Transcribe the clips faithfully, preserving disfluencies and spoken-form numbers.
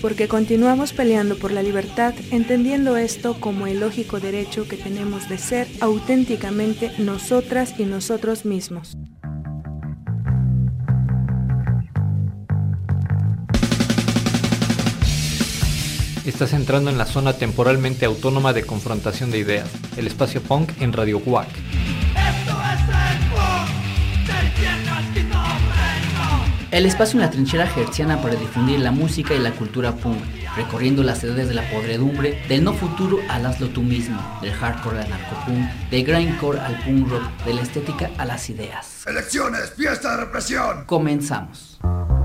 porque continuamos peleando por la libertad, entendiendo esto como el lógico derecho que tenemos de ser auténticamente nosotras y nosotros mismos. Estás entrando en la zona temporalmente autónoma de confrontación de ideas, el espacio punk en Radio U A C. El espacio en la trinchera hertziana para difundir la música y la cultura punk, recorriendo las edades de la podredumbre, del no futuro al hazlo tú mismo, del hardcore al narcopunk, del grindcore al punk rock, de la estética a las ideas. ¡Elecciones! ¡Fiesta de represión! Comenzamos.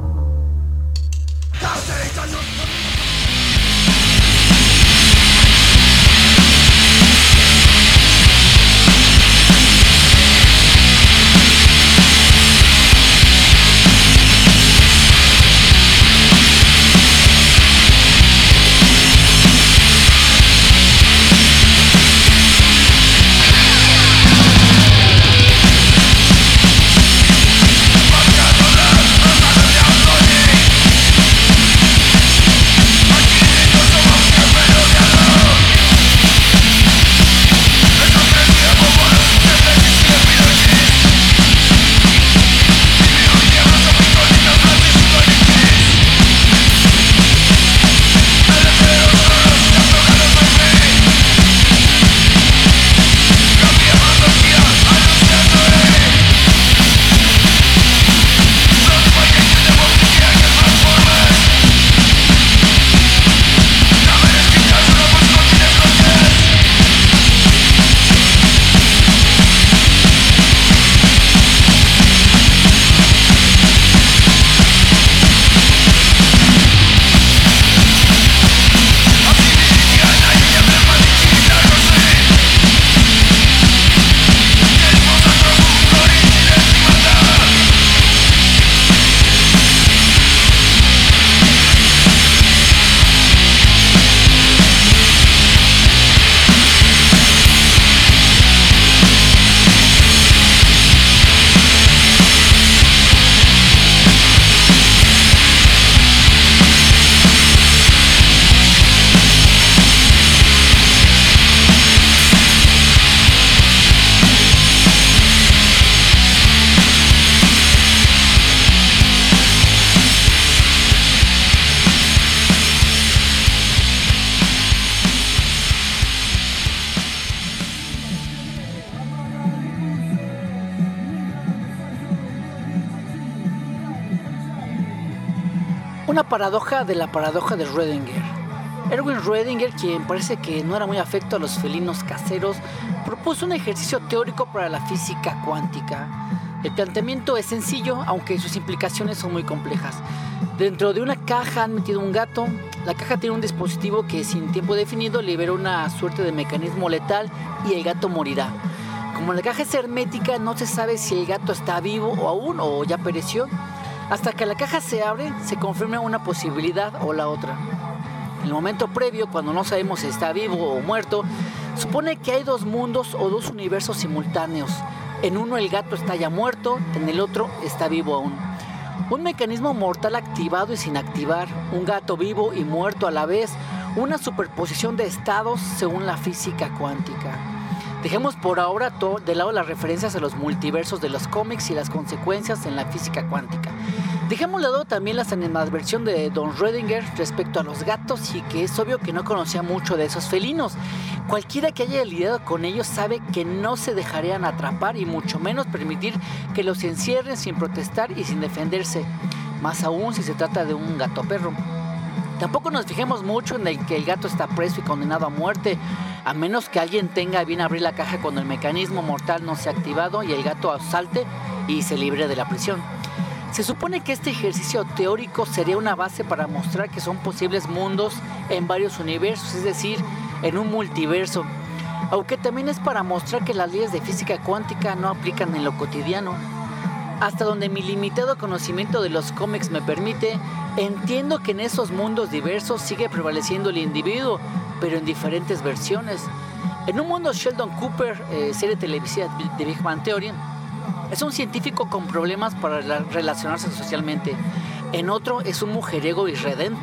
Una paradoja de la paradoja de Schrödinger. Erwin Schrödinger, quien parece que no era muy afecto a los felinos caseros, propuso un ejercicio teórico para la física cuántica. El planteamiento es sencillo, aunque sus implicaciones son muy complejas. Dentro de una caja han metido un gato. La caja tiene un dispositivo que sin tiempo definido libera una suerte de mecanismo letal y el gato morirá. Como la caja es hermética, no se sabe si el gato está vivo o aún o ya pereció. Hasta que la caja se abre, se confirma una posibilidad o la otra. En el momento previo, cuando no sabemos si está vivo o muerto, supone que hay dos mundos o dos universos simultáneos. En uno el gato está ya muerto, en el otro está vivo aún. Un mecanismo mortal activado y sin activar, un gato vivo y muerto a la vez, una superposición de estados según la física cuántica. Dejemos por ahora todo de lado las referencias a los multiversos de los cómics y las consecuencias en la física cuántica. Dejemos de lado también la animadversión de Don Schrödinger respecto a los gatos y que es obvio que no conocía mucho de esos felinos. Cualquiera que haya lidiado con ellos sabe que no se dejarían atrapar y mucho menos permitir que los encierren sin protestar y sin defenderse, más aún si se trata de un gato perro. Tampoco nos fijemos mucho en el que el gato está preso y condenado a muerte, a menos que alguien tenga a bien abrir la caja cuando el mecanismo mortal no se ha activado y el gato salte y se libre de la prisión. Se supone que este ejercicio teórico sería una base para mostrar que son posibles mundos en varios universos, es decir, en un multiverso, aunque también es para mostrar que las leyes de física cuántica no aplican en lo cotidiano. Hasta donde mi limitado conocimiento de los cómics me permite, entiendo que en esos mundos diversos sigue prevaleciendo el individuo, pero en diferentes versiones. En un mundo Sheldon Cooper, eh, serie televisiva de Big Bang Theory, es un científico con problemas para la- relacionarse socialmente. En otro es un mujeriego irredente.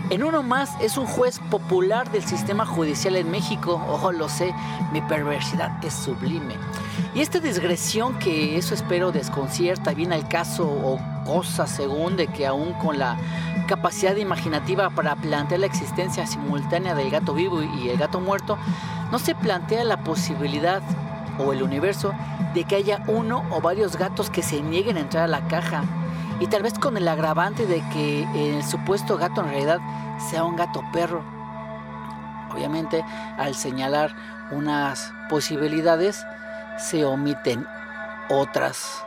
En uno más es un juez popular del sistema judicial en México. Ojo, lo sé, mi perversidad es sublime. Y esta digresión que eso espero desconcierta viene al caso o cosa según de que aún con la capacidad imaginativa para plantear la existencia simultánea del gato vivo y el gato muerto, no se plantea la posibilidad o el universo de que haya uno o varios gatos que se nieguen a entrar a la caja, y tal vez con el agravante de que el supuesto gato en realidad sea un gato perro. Obviamente, al señalar unas posibilidades, se omiten otras.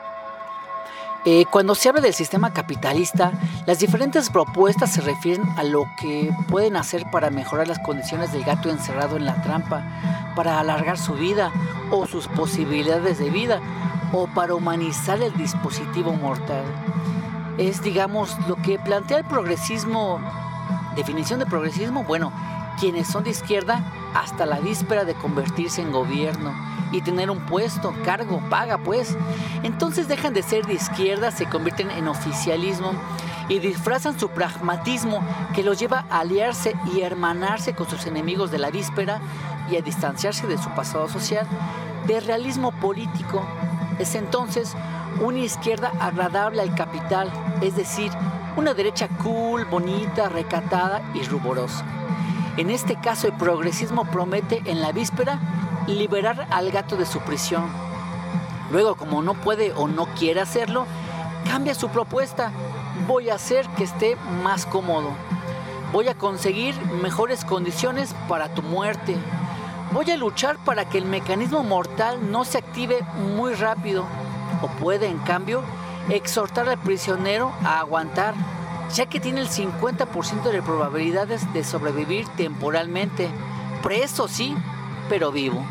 Eh, cuando se habla del sistema capitalista, las diferentes propuestas se refieren a lo que pueden hacer para mejorar las condiciones del gato encerrado en la trampa, para alargar su vida o sus posibilidades de vida, o para humanizar el dispositivo mortal. Es, digamos, lo que plantea el progresismo. Definición de progresismo, bueno, quienes son de izquierda hasta la víspera de convertirse en gobierno y tener un puesto, cargo, paga pues. Entonces dejan de ser de izquierda, se convierten en oficialismo y disfrazan su pragmatismo que los lleva a aliarse y hermanarse con sus enemigos de la víspera y a distanciarse de su pasado social, de realismo político. Es entonces una izquierda agradable al capital, es decir, una derecha cool, bonita, recatada y ruborosa. En este caso, el progresismo promete en la víspera liberar al gato de su prisión. Luego, como no puede o no quiere hacerlo, cambia su propuesta. Voy a hacer que esté más cómodo. Voy a conseguir mejores condiciones para tu muerte. Voy a luchar para que el mecanismo mortal no se active muy rápido. O puede, en cambio, exhortar al prisionero a aguantar, ya que tiene el cincuenta por ciento de probabilidades de sobrevivir temporalmente. Preso, sí, pero vivo.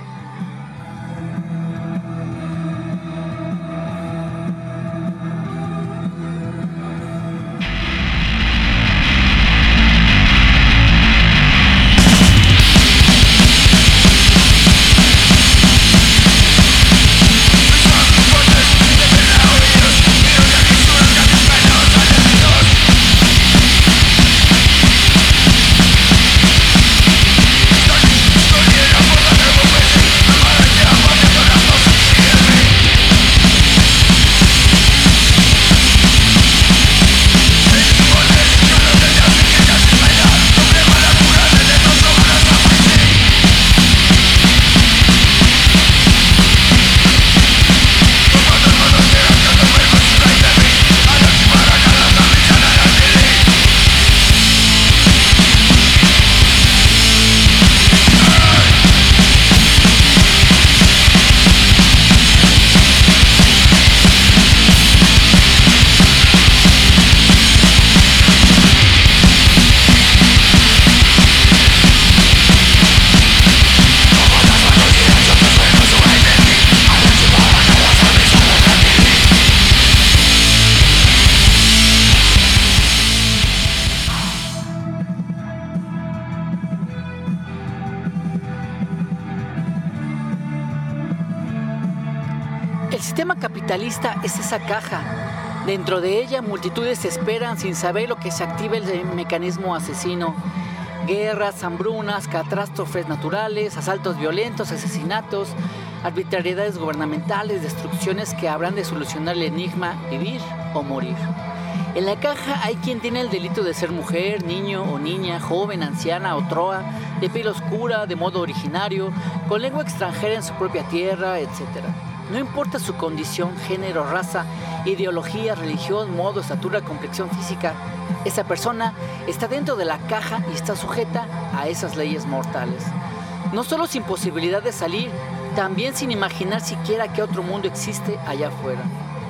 El sistema capitalista es esa caja. Dentro de ella, multitudes esperan sin saber lo que se active el mecanismo asesino. Guerras, hambrunas, catástrofes naturales, asaltos violentos, asesinatos, arbitrariedades gubernamentales, destrucciones que habrán de solucionar el enigma vivir o morir. En la caja hay quien tiene el delito de ser mujer, niño o niña, joven, anciana o troa, de piel oscura, de modo originario, con lengua extranjera en su propia tierra, etcétera. No importa su condición, género, raza, ideología, religión, modo, estatura, complexión física, esa persona está dentro de la caja y está sujeta a esas leyes mortales. No solo sin posibilidad de salir, también sin imaginar siquiera que otro mundo existe allá afuera.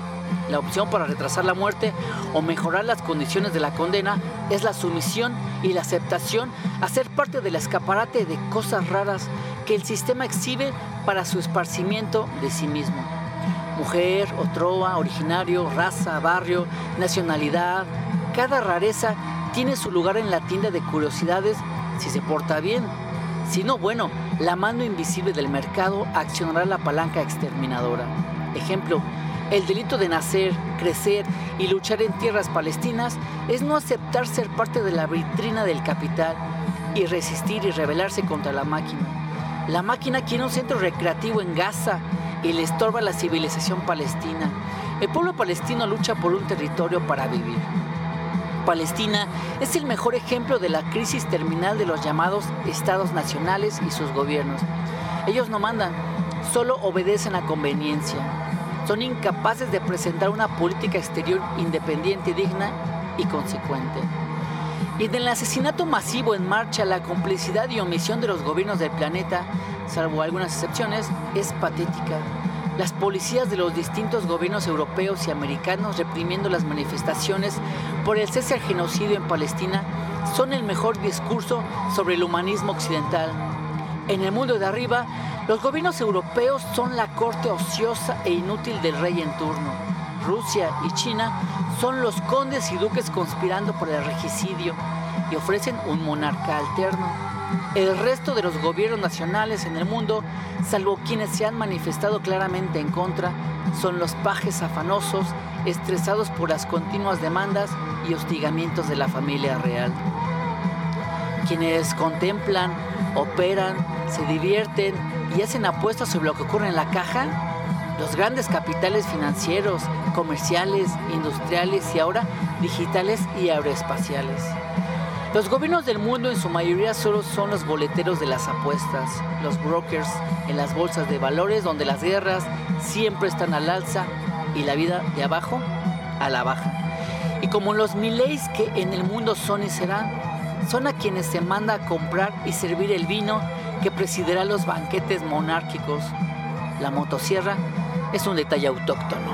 La opción para retrasar la muerte o mejorar las condiciones de la condena es la sumisión y la aceptación a ser parte del escaparate de cosas raras que el sistema exhibe para su esparcimiento de sí mismo. Mujer, otrova, originario, raza, barrio, nacionalidad, cada rareza tiene su lugar en la tienda de curiosidades si se porta bien. Si no, bueno, la mano invisible del mercado accionará la palanca exterminadora. Ejemplo, El delito de nacer, crecer y luchar en tierras palestinas es no aceptar ser parte de la vitrina del capital y resistir y rebelarse contra la máquina. La máquina quiere un centro recreativo en Gaza y le estorba la civilización palestina. El pueblo palestino lucha por un territorio para vivir. Palestina es el mejor ejemplo de la crisis terminal de los llamados estados nacionales y sus gobiernos. Ellos no mandan, solo obedecen a conveniencia. Son incapaces de presentar una política exterior independiente, digna y consecuente. Y en el asesinato masivo en marcha, la complicidad y omisión de los gobiernos del planeta, salvo algunas excepciones, es patética. Las policías de los distintos gobiernos europeos y americanos reprimiendo las manifestaciones por el cese al genocidio en Palestina son el mejor discurso sobre el humanismo occidental. En el mundo de arriba, los gobiernos europeos son la corte ociosa e inútil del rey en turno. Rusia y China son los condes y duques conspirando por el regicidio y ofrecen un monarca alterno. El resto de los gobiernos nacionales en el mundo, salvo quienes se han manifestado claramente en contra, son los pajes afanosos, estresados por las continuas demandas y hostigamientos de la familia real. Quienes contemplan, operan, se divierten y hacen apuestas sobre lo que ocurre en la caja, los grandes capitales financieros, comerciales, industriales y ahora digitales y aeroespaciales. Los gobiernos del mundo en su mayoría solo son los boleteros de las apuestas, los brokers en las bolsas de valores donde las guerras siempre están al alza y la vida de abajo a la baja. Y como los mileis que en el mundo son y serán, son a quienes se manda a comprar y servir el vino que presidirá los banquetes monárquicos. La motosierra es un detalle autóctono.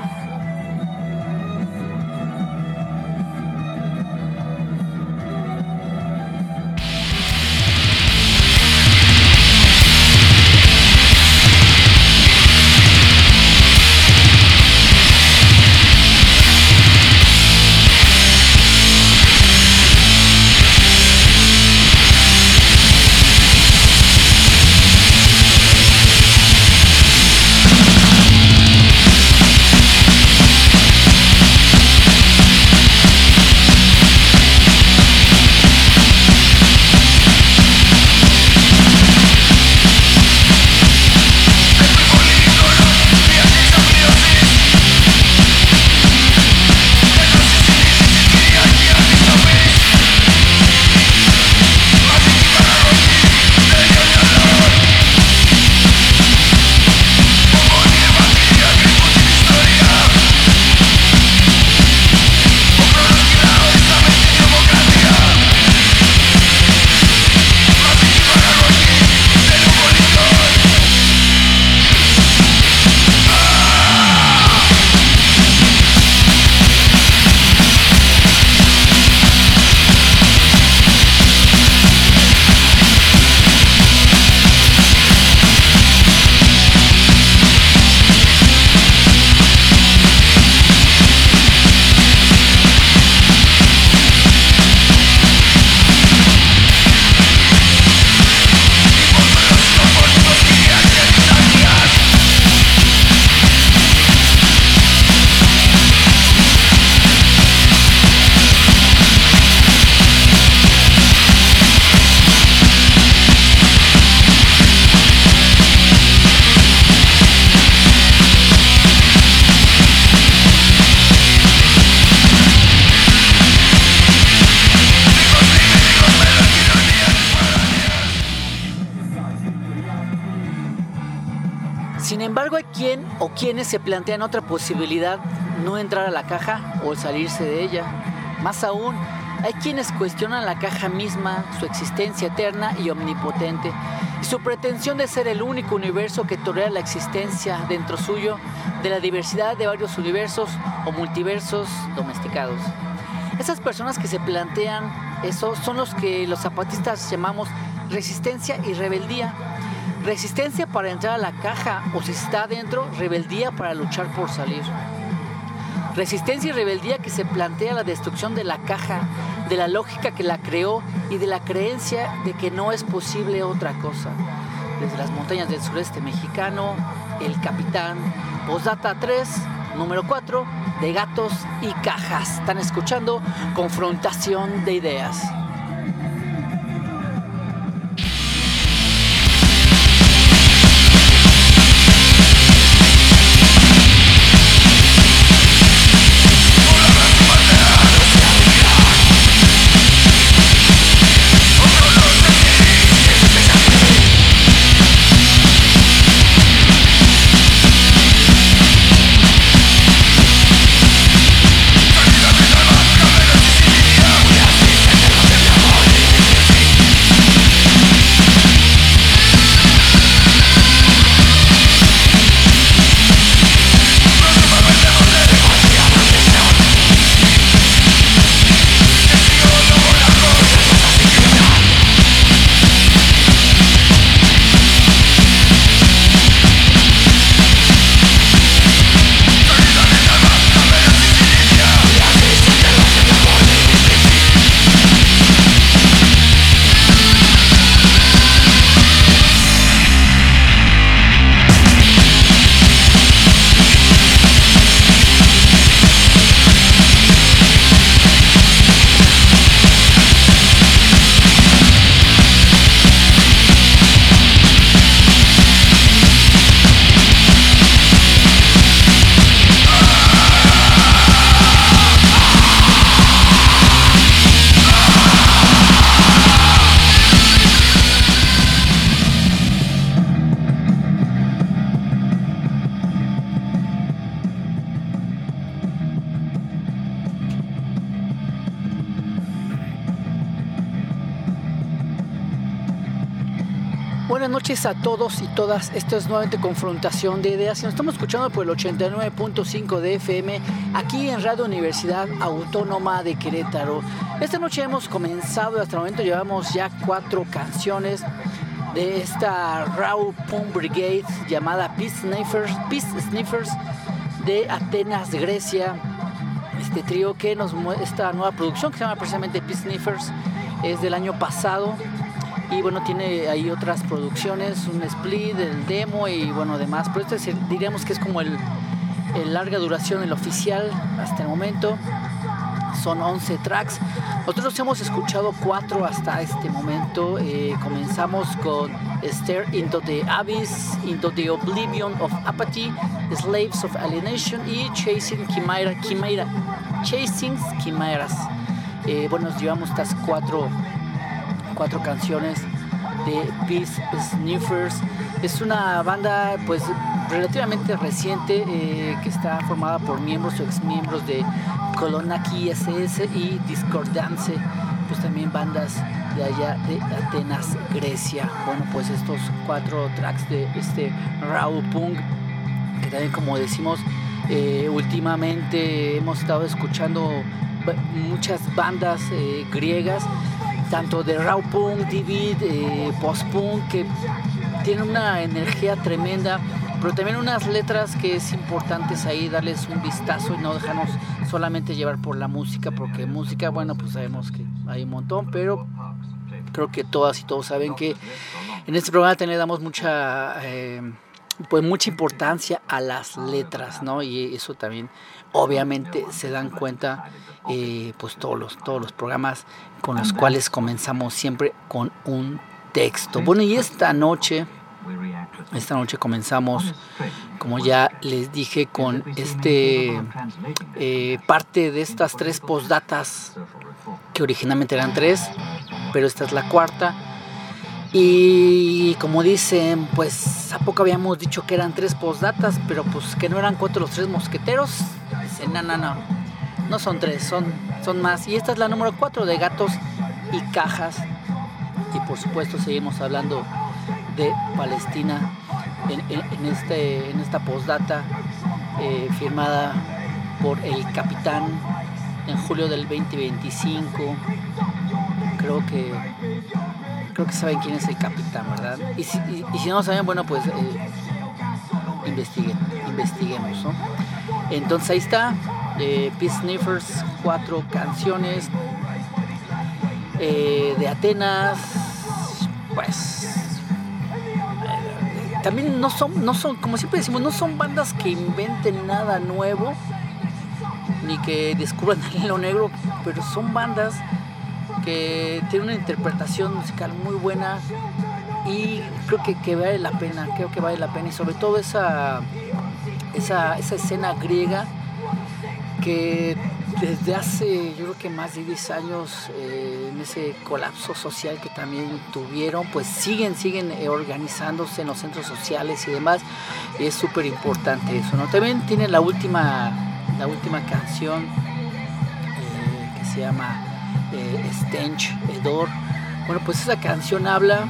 Sin embargo, hay quien o quienes se plantean otra posibilidad, no entrar a la caja o salirse de ella. Más aún, hay quienes cuestionan la caja misma, su existencia eterna y omnipotente, y su pretensión de ser el único universo que tolera la existencia dentro suyo de la diversidad de varios universos o multiversos domesticados. Esas personas que se plantean eso son los que los zapatistas llamamos resistencia y rebeldía. Resistencia para entrar a la caja o si está adentro, rebeldía para luchar por salir. Resistencia y rebeldía que se plantea la destrucción de la caja, de la lógica que la creó y de la creencia de que no es posible otra cosa. Desde las montañas del sureste mexicano, El Capitán, Postdata tres, número cuatro de Gatos y Cajas. Están escuchando Confrontación de Ideas. Buenas noches a todos y todas, esto es nuevamente Confrontación de Ideas y nos estamos escuchando por el ochenta y nueve punto cinco de F M aquí en Radio Universidad Autónoma de Querétaro. Esta noche hemos comenzado, hasta el momento llevamos ya cuatro canciones de esta Raw Punk Brigade llamada Peace Sniffers, Peace Sniffers de Atenas, Grecia. Este trío que nos muestra esta nueva producción que se llama precisamente Peace Sniffers es del año pasado. Y bueno, tiene ahí otras producciones, un split, el demo y bueno, demás. Pero este diríamos que es como el, el larga duración, el oficial hasta el momento. Son once tracks. Nosotros hemos escuchado cuatro hasta este momento. Eh, comenzamos con Stare into the Abyss, Into the Oblivion of Apathy, Slaves of Alienation y Chasing Chimera, Chimera, Chasing Chimeras. Eh, bueno, nos llevamos estas cuatro... cuatro canciones de Peace Sniffers. Es una banda pues relativamente reciente eh, que está formada por miembros o exmiembros de Kolonaki S S y Discordance, pues también bandas de allá de Atenas, Grecia. Bueno, pues estos cuatro tracks de este Raw Punk, que también como decimos eh, últimamente hemos estado escuchando muchas bandas eh, griegas, tanto de Raw Punk, Divid, eh, Post Punk, que tienen una energía tremenda, pero también unas letras que es importante ahí darles un vistazo y no dejarnos solamente llevar por la música, porque música, bueno, pues sabemos que hay un montón, pero creo que todas y todos saben que en este programa también le damos mucha, eh, pues mucha importancia a las letras, ¿no? Y eso también obviamente se dan cuenta eh, pues todos los, todos los programas con los cuales comenzamos siempre con un texto. Bueno, y esta noche esta noche comenzamos, como ya les dije, con este eh, parte de estas tres postdatas, que originalmente eran tres, pero esta es la cuarta. Y como dicen, pues a poco habíamos dicho que eran tres postdatas, pero pues que no eran cuatro los tres mosqueteros. Dicen, no, no, no, no son tres, son, son más. Y esta es la número cuatro de Gatos y Cajas. Y por supuesto seguimos hablando de Palestina en, en, en, este, en esta postdata eh, firmada por el capitán en julio del veinte veinticinco. Creo que creo que saben quién es el capitán, ¿verdad? Y si, y, y si no saben, bueno, pues eh, investiguen, investiguemos, ¿no? Entonces ahí está, eh, Peace Sniffers, cuatro canciones eh, de Atenas, pues también no son, no son, como siempre decimos, no son bandas que inventen nada nuevo, ni que descubran el hilo negro, pero son bandas que tienen una interpretación musical muy buena y creo que, que vale la pena, creo que vale la pena, y sobre todo esa, esa, esa escena griega que desde hace, yo creo que más de diez años, eh, en ese colapso social que también tuvieron, pues siguen, siguen eh, organizándose en los centros sociales y demás, y es súper importante eso, ¿no? También tiene la última, la última canción eh, que se llama eh, Stench, Hedor. Bueno, pues esa canción habla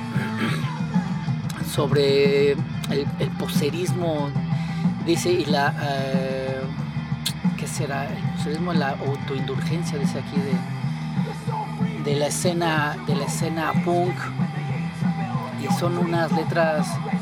sobre el, el poserismo, dice, y la... Eh, ¿qué será? El poserismo, la autoindulgencia, dice aquí, de, de la escena de la escena punk, y son unas letras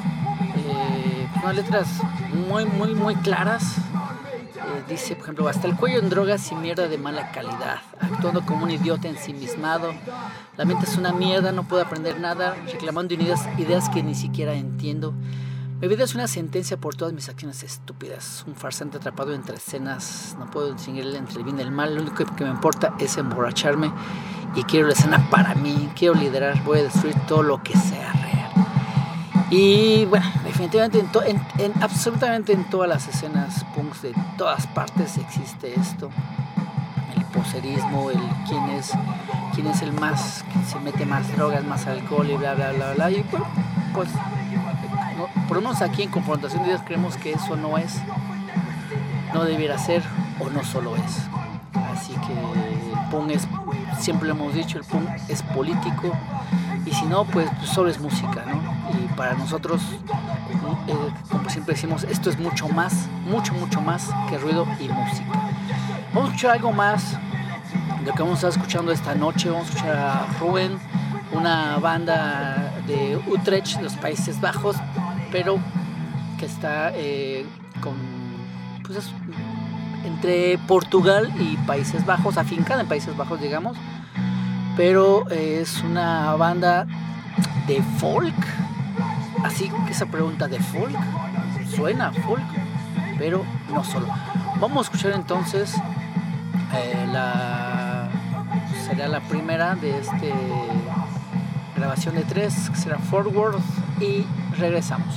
eh, unas letras muy muy muy claras. Eh, dice, por ejemplo, hasta el cuello en drogas y mierda de mala calidad, actuando como un idiota ensimismado, la mente es una mierda, no puedo aprender nada, reclamando ideas, ideas que ni siquiera entiendo. Mi vida es una sentencia por todas mis acciones estúpidas, un farsante atrapado entre escenas, no puedo distinguir entre el bien y el mal, lo único que me importa es emborracharme y quiero la escena para mí, quiero liderar, voy a destruir todo lo que sea real. Y bueno, definitivamente en, to, en, en absolutamente en todas las escenas punks de todas partes existe esto, el poserismo, el quién es, quién es el más, que se mete más drogas, más alcohol y bla bla bla bla, y bueno, pues no, por lo menos aquí en Confrontación de Ideas creemos que eso no es, no debiera ser o no solo es. Así que el punk es, siempre lo hemos dicho, el punk es político, y si no, pues, pues solo es música, ¿no? Y para nosotros, eh, como siempre decimos, esto es mucho más, mucho, mucho más que ruido y música. Vamos a escuchar algo más de lo que vamos a estar escuchando esta noche. Vamos a escuchar a Ruben, una banda de Utrecht, de los Países Bajos, pero que está eh, con, pues es, entre Portugal y Países Bajos, afincada en Países Bajos, digamos, pero eh, es una banda de folk. Así que esa pregunta de folk suena folk, pero no solo. Vamos a escuchar entonces eh, la será la primera de este grabación de tres, que será Forward, y regresamos.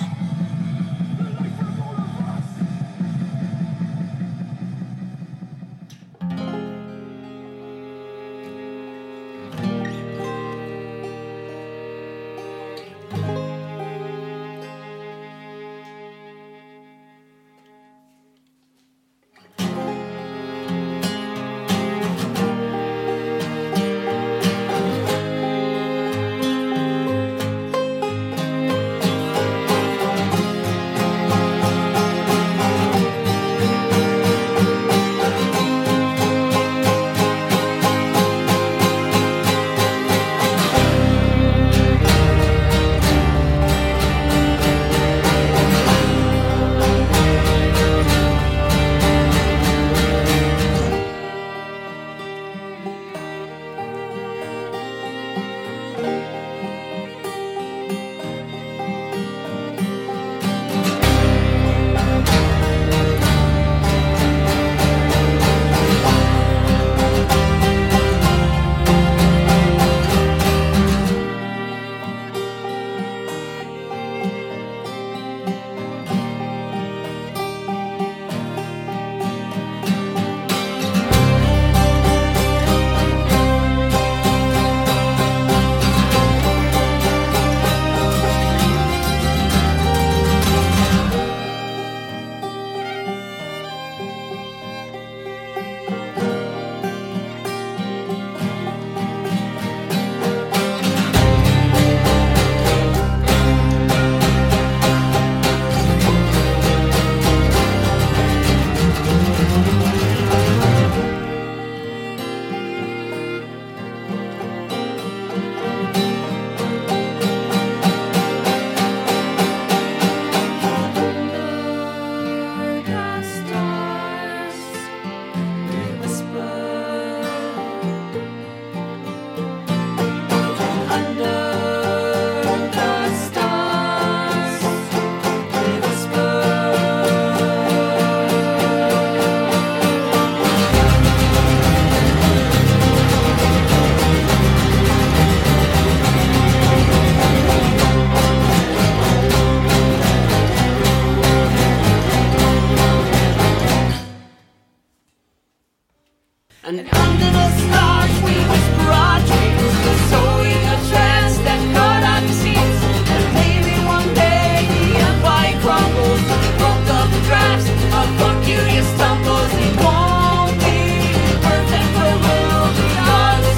And under the stars we whisper our dreams, sowing a trance that cut our seeds. And maybe one day the empire crumbles, broke up the drafts of fuck you, you stumbles. It won't be perfect, but will be us.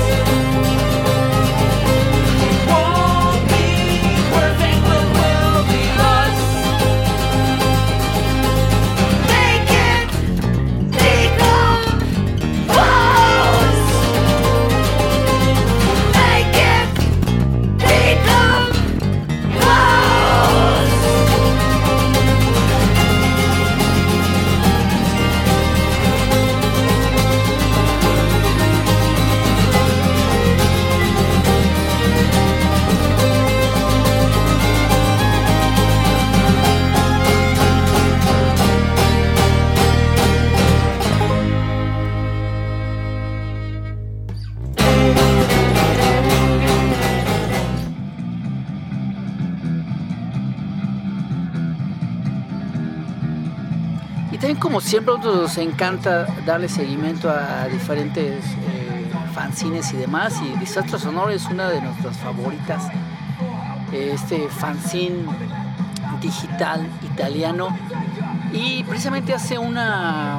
It won't be perfect, but will be us. Make it become us. Make it become us. Y también, como siempre, a nosotros nos encanta darle seguimiento a diferentes eh, fanzines y demás, y Desastre Sonoro es una de nuestras favoritas. Este fanzine digital italiano, y precisamente hace una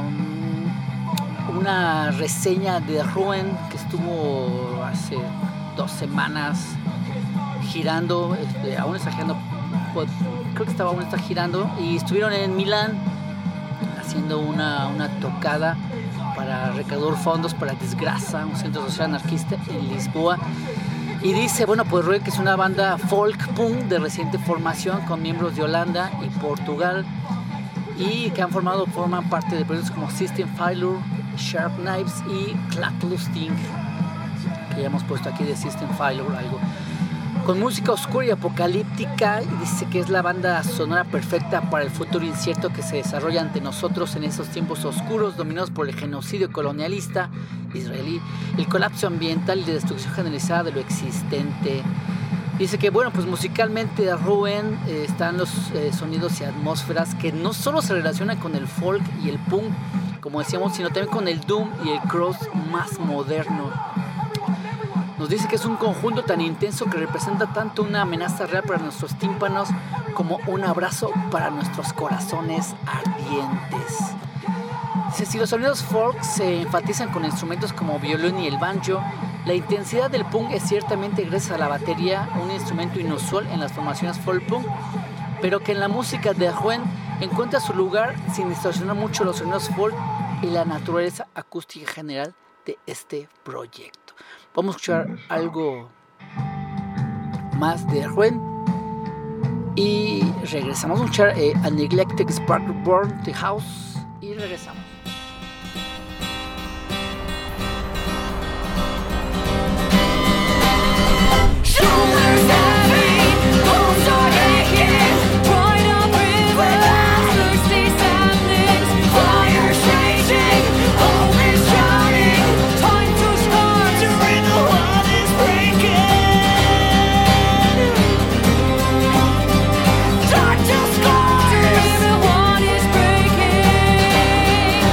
una reseña de Ruin que estuvo hace dos semanas girando, este, aún está girando, pues, creo que estaba aún está girando, y estuvieron en Milán haciendo una, una tocada para recaudar fondos para Desgraça, un centro social anarquista en Lisboa. Y dice, bueno, pues Ruin, que es una banda folk punk de reciente formación con miembros de Holanda y Portugal, y que han formado, forman parte de proyectos como System Failure, Sharp Knives y Claplusting, que ya hemos puesto aquí de System Failure algo, con música oscura y apocalíptica, y dice que es la banda sonora perfecta para el futuro incierto que se desarrolla ante nosotros en esos tiempos oscuros dominados por el genocidio colonialista israelí, el colapso ambiental y la destrucción generalizada de lo existente. Dice que, bueno, pues musicalmente Ruin eh, están los eh, sonidos y atmósferas que no solo se relacionan con el folk y el punk, como decíamos, sino también con el doom y el cross más moderno. Nos dice que es un conjunto tan intenso que representa tanto una amenaza real para nuestros tímpanos como un abrazo para nuestros corazones ardientes. Dice, si los sonidos folk se enfatizan con instrumentos como violín y el banjo, la intensidad del punk es ciertamente gracias a la batería, un instrumento inusual en las formaciones folk punk, pero que en la música de Ruin encuentra su lugar sin distorsionar mucho los sonidos folk y la naturaleza acústica general de este proyecto. Vamos a escuchar algo más de Ruin y regresamos a escuchar eh, A Neglected Spark Burn the House y regresamos. Shoulders heavy, bones are aching, dried up rivers, thirsty sadness, fire raging, hope is shouting, time to start to renew what is breaking. Time to start to renew what is breaking.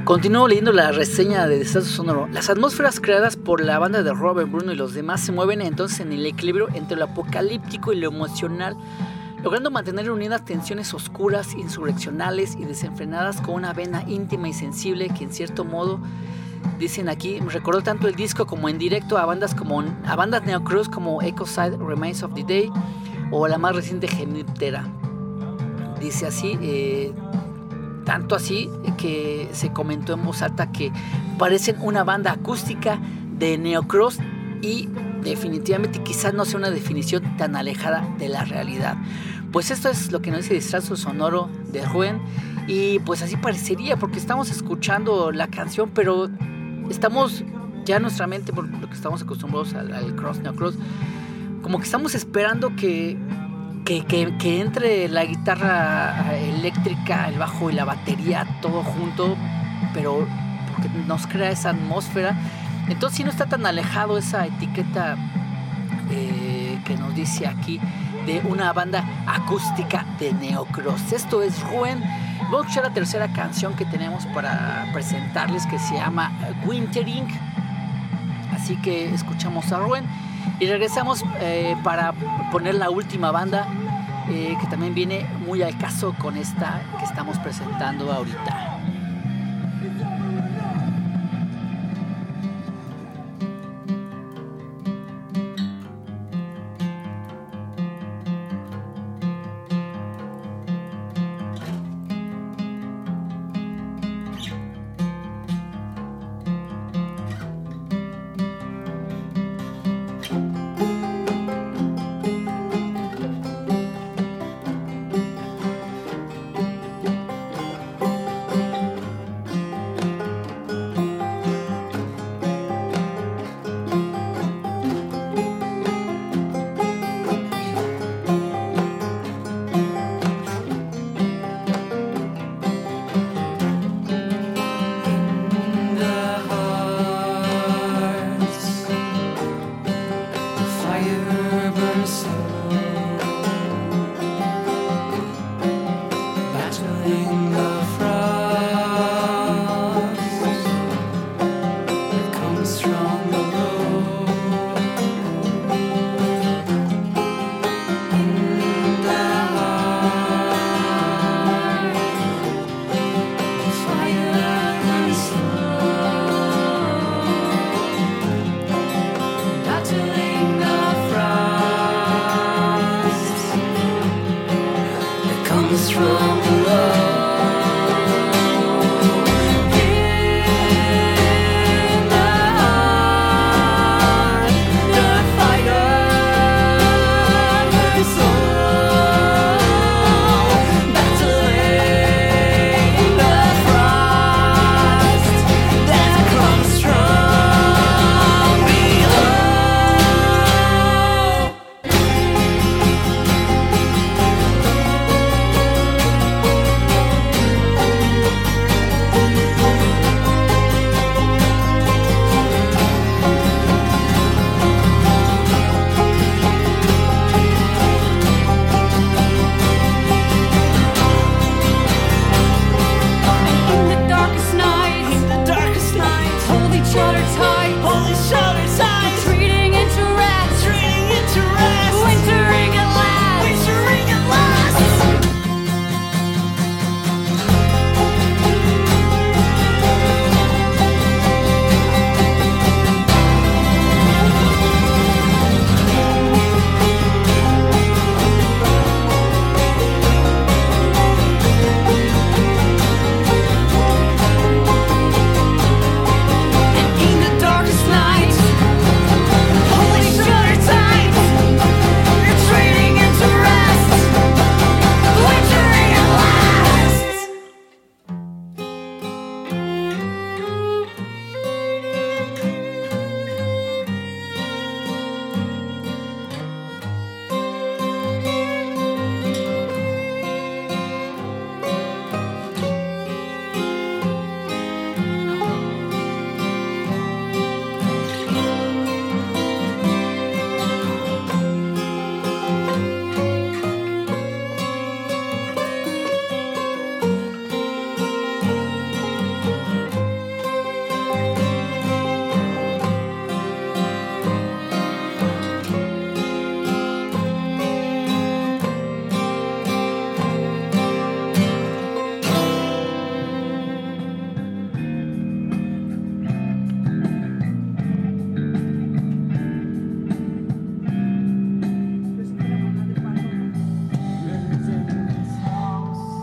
Continúo leyendo la reseña de Desastre Sonoro. Las atmósferas creadas por la banda de Robert, Bruno y los demás se mueven entonces en el equilibrio entre lo apocalíptico y lo emocional, logrando mantener unidas tensiones oscuras, insurreccionales y desenfrenadas con una vena íntima y sensible que en cierto modo, dicen aquí, me recordó tanto el disco como en directo a bandas como a bandas neocruz como Ecocide, Remains of the Day o la más reciente Geniptera. Dice así, eh, tanto así que se comentó en voz alta que parecen una banda acústica de neocross y definitivamente quizás no sea una definición tan alejada de la realidad. Pues esto es lo que nos dice Desastre Sonoro de Ruen, y pues así parecería porque estamos escuchando la canción, pero estamos ya en nuestra mente, por lo que estamos acostumbrados al, al cross, neocross, como que estamos esperando que Que, que, que entre la guitarra eléctrica, el bajo y la batería todo junto, pero porque nos crea esa atmósfera. Entonces sí no está tan alejado esa etiqueta eh, que nos dice aquí de una banda acústica de neocross. Esto es Ruen. Vamos a escuchar la tercera canción que tenemos para presentarles, que se llama Wintering. Así que escuchamos a Ruen y regresamos eh, para poner la última banda eh, que también viene muy al caso con esta que estamos presentando ahorita.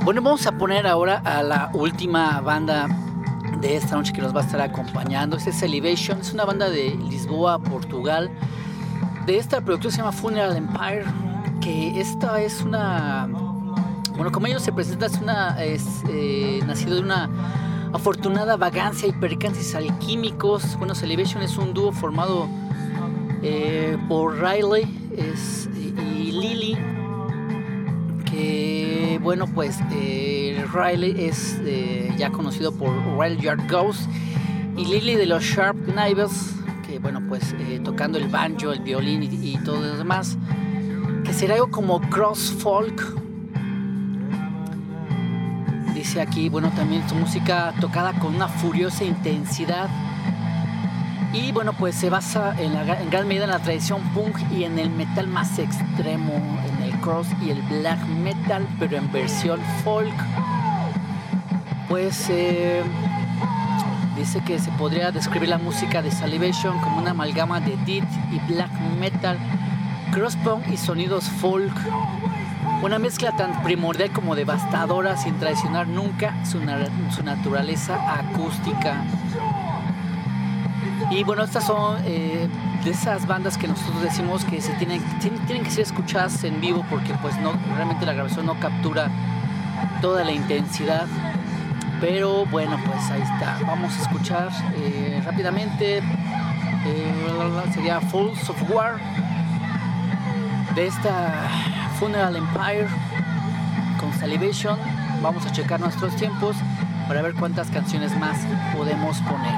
Bueno, vamos a poner ahora a la última banda de esta noche que nos va a estar acompañando. Este es Salivation, es una banda de Lisboa, Portugal. De esta producción se llama Funeral Empire, que esta es una... Bueno, como ellos se presentan, es una... Es, eh, nacido de una afortunada vagancia y percances alquímicos. Bueno, Salivation es un dúo formado eh, por Riley es, y, y Lily, que bueno, pues eh, Riley es eh, ya conocido por Wild Yard Ghost, y Lily de los Sharp Knives, que bueno, pues eh, tocando el banjo, el violín y, y todo lo demás, que será algo como cross folk. Dice aquí, bueno, también su música tocada con una furiosa intensidad, y bueno, pues se basa en, la, en gran medida en la tradición punk y en el metal más extremo, en el cross y el black metal, pero en versión folk. Pues eh, dice que se podría describir la música de Salivation como una amalgama de death y black metal, cross punk y sonidos folk. Una mezcla tan primordial como devastadora, sin traicionar nunca su, na- su naturaleza acústica. Y bueno, estas son eh, de esas bandas que nosotros decimos que se tienen, tienen, tienen que ser escuchadas en vivo, porque pues no, realmente la grabación no captura toda la intensidad. Pero bueno, pues ahí está. Vamos a escuchar eh, rápidamente. Eh, sería Fools of War, de esta Funeral Empire con Salivation. Vamos a checar nuestros tiempos para ver cuántas canciones más podemos poner.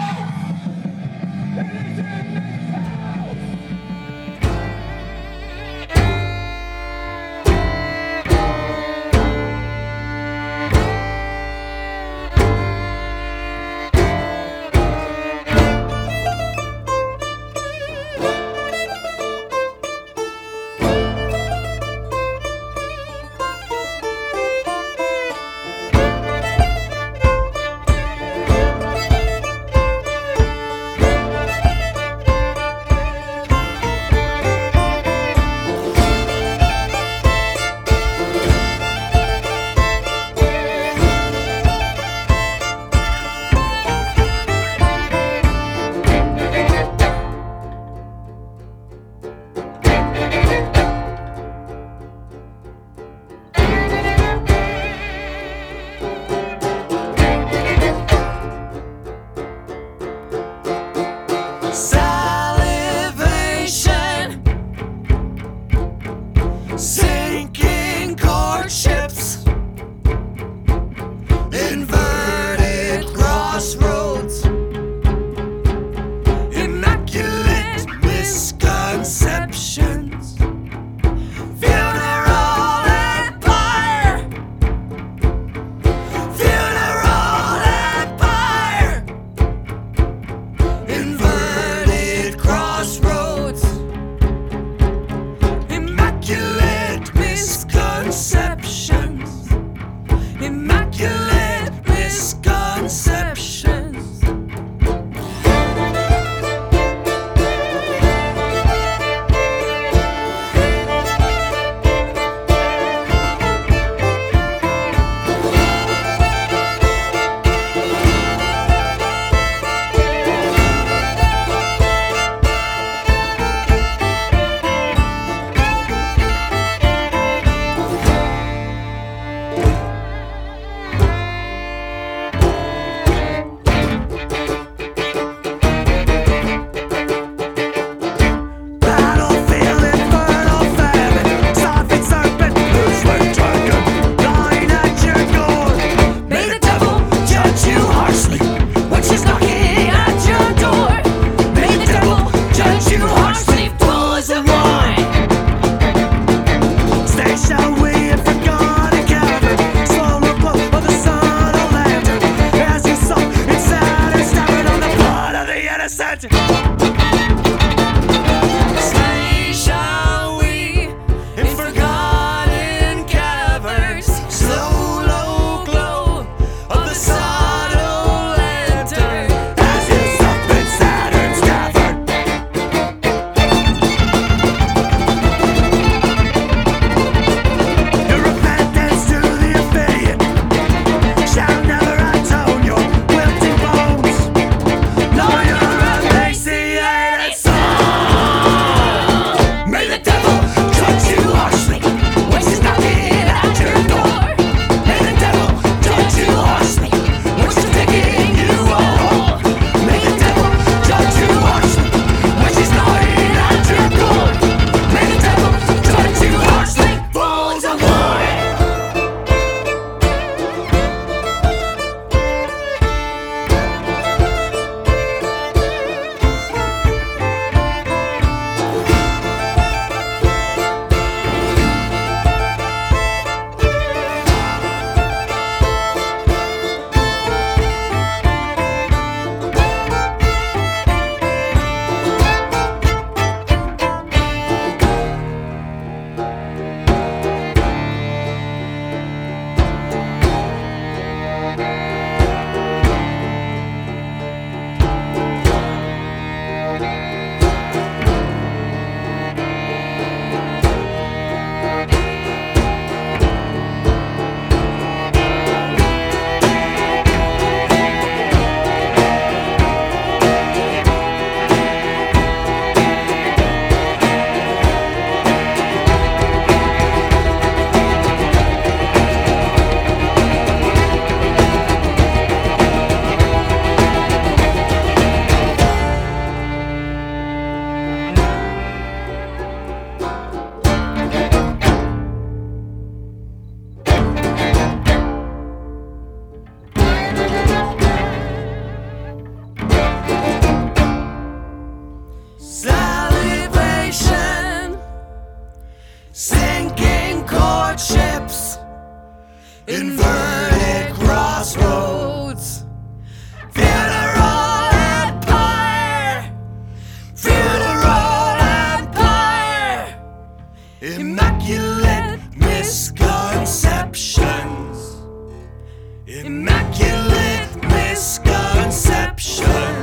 Inverted crossroads. Funeral empire. Funeral empire. Immaculate misconceptions. Immaculate misconceptions.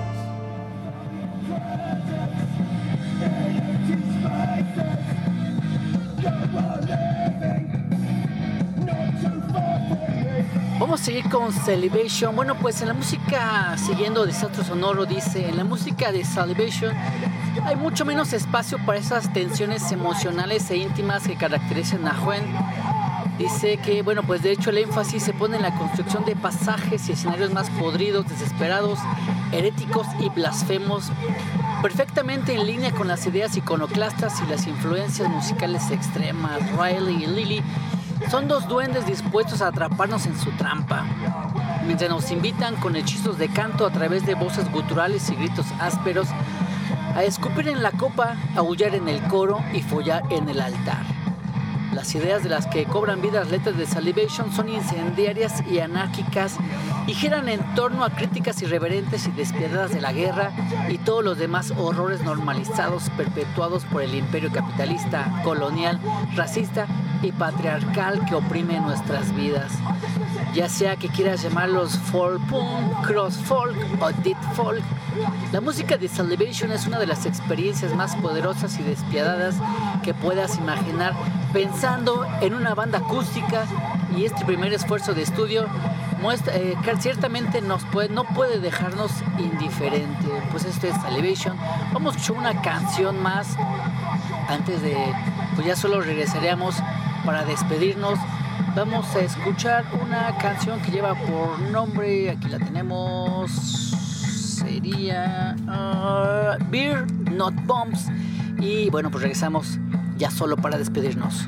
Vamos a seguir con Salivation. Bueno, pues en la música, siguiendo Desastre Sonoro, dice, en la música de Salivation hay mucho menos espacio para esas tensiones emocionales e íntimas que caracterizan a Huen. Dice que, bueno, pues de hecho el énfasis se pone en la construcción de pasajes y escenarios más podridos, desesperados, heréticos y blasfemos, perfectamente en línea con las ideas iconoclastas y las influencias musicales extremas. Riley y Lily son dos duendes dispuestos a atraparnos en su trampa, mientras nos invitan con hechizos de canto a través de voces guturales y gritos ásperos a escupir en la copa, aullar en el coro y follar en el altar. Las ideas de las que cobran vida las letras de Salivation son incendiarias y anárquicas y giran en torno a críticas irreverentes y despiadadas de la guerra y todos los demás horrores normalizados perpetuados por el imperio capitalista, colonial, racista y patriarcal que oprime nuestras vidas. Ya sea que quieras llamarlos folk punk, cross folk o death folk, la música de Salivation es una de las experiencias más poderosas y despiadadas que puedas imaginar pensando en una banda acústica, y este primer esfuerzo de estudio muestra, eh, que ciertamente nos puede, no puede dejarnos indiferente. Pues esto es Salivation. Vamos a escuchar una canción más antes de, pues ya solo regresaríamos para despedirnos. Vamos a escuchar una canción que lleva por nombre, aquí la tenemos, sería uh, Beer Not Bombs. Y bueno, pues regresamos ya solo para despedirnos.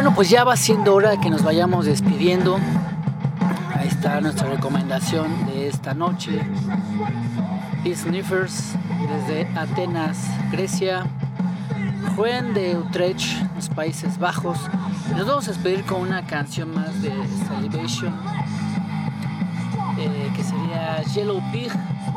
bueno, pues ya va siendo hora de que nos vayamos despidiendo. Ahí está nuestra recomendación de esta noche. Sniffers desde Atenas, Grecia. Juan de Utrecht, los Países Bajos. Y nos vamos a despedir con una canción más de Salivation, eh, que sería Yellow Pig.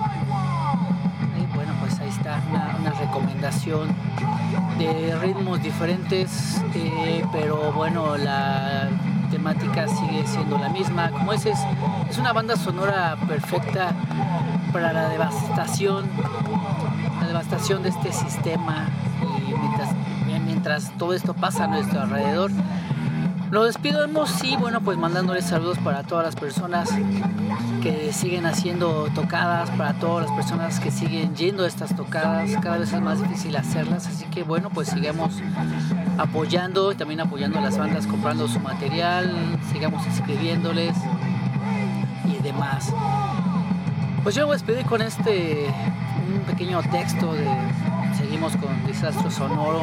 Y bueno, pues ahí está una, una recomendación de ritmos diferentes, eh, pero bueno, la temática sigue siendo la misma. Como es, es, es una banda sonora perfecta para la devastación, la devastación de este sistema. Y mientras, mientras todo esto pasa a nuestro alrededor, nos despedimos y bueno, pues mandándoles saludos para todas las personas que siguen haciendo tocadas, para todas las personas que siguen yendo a estas tocadas. Cada vez es más difícil hacerlas, así que bueno, pues sigamos apoyando y también apoyando a las bandas, comprando su material, sigamos escribiéndoles y demás. Pues yo me voy a despedir con este un pequeño texto de Seguimos con Desastro Sonoro,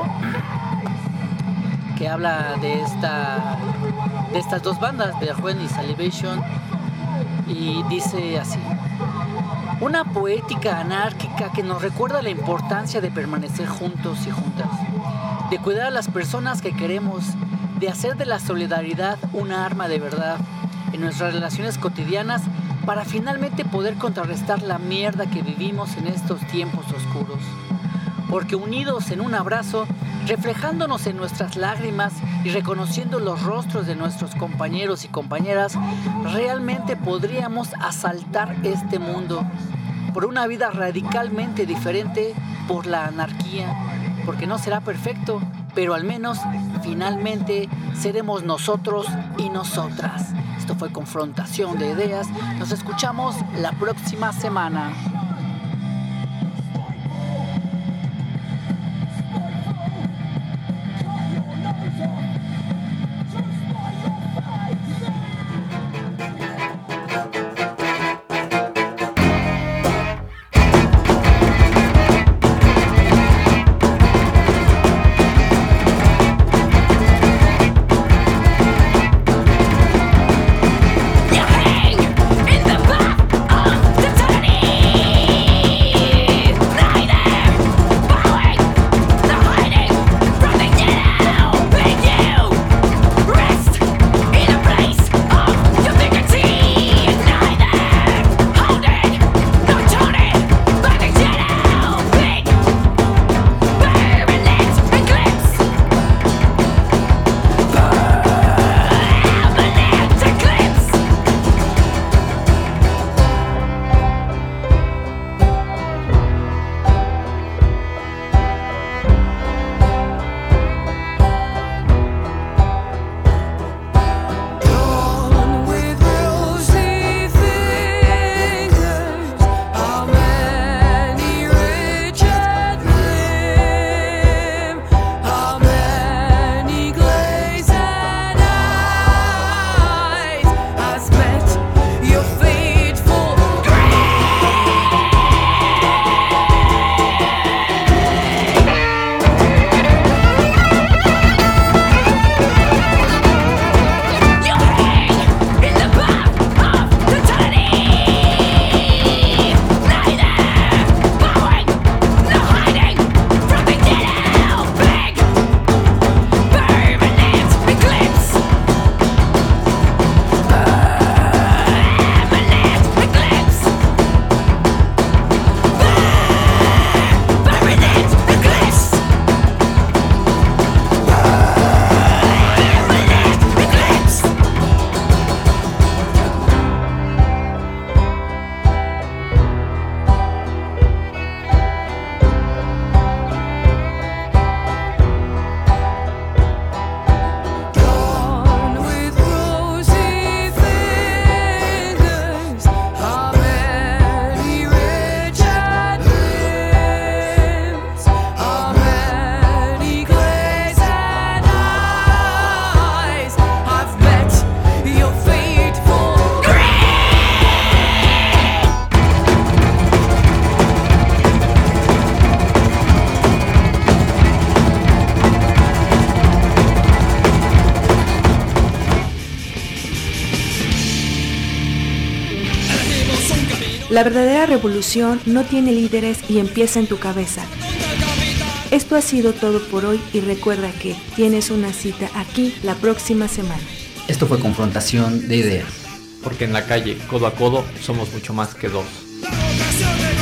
que habla de esta de estas dos bandas, de Juan y Salivation, y dice así: una poética anárquica que nos recuerda la importancia de permanecer juntos y juntas, de cuidar a las personas que queremos, de hacer de la solidaridad una arma de verdad en nuestras relaciones cotidianas, para finalmente poder contrarrestar la mierda que vivimos en estos tiempos oscuros. Porque unidos en un abrazo, reflejándonos en nuestras lágrimas y reconociendo los rostros de nuestros compañeros y compañeras, realmente podríamos asaltar este mundo por una vida radicalmente diferente, por la anarquía, porque no será perfecto, pero al menos finalmente seremos nosotros y nosotras. Esto fue Confrontación de Ideas. Nos escuchamos la próxima semana. You hang in the back of the tunnel. La verdadera revolución no tiene líderes y empieza en tu cabeza. Esto ha sido todo por hoy y recuerda que tienes una cita aquí la próxima semana. Esto fue Confrontación de Ideas. Porque en la calle, codo a codo, somos mucho más que dos. La vocación de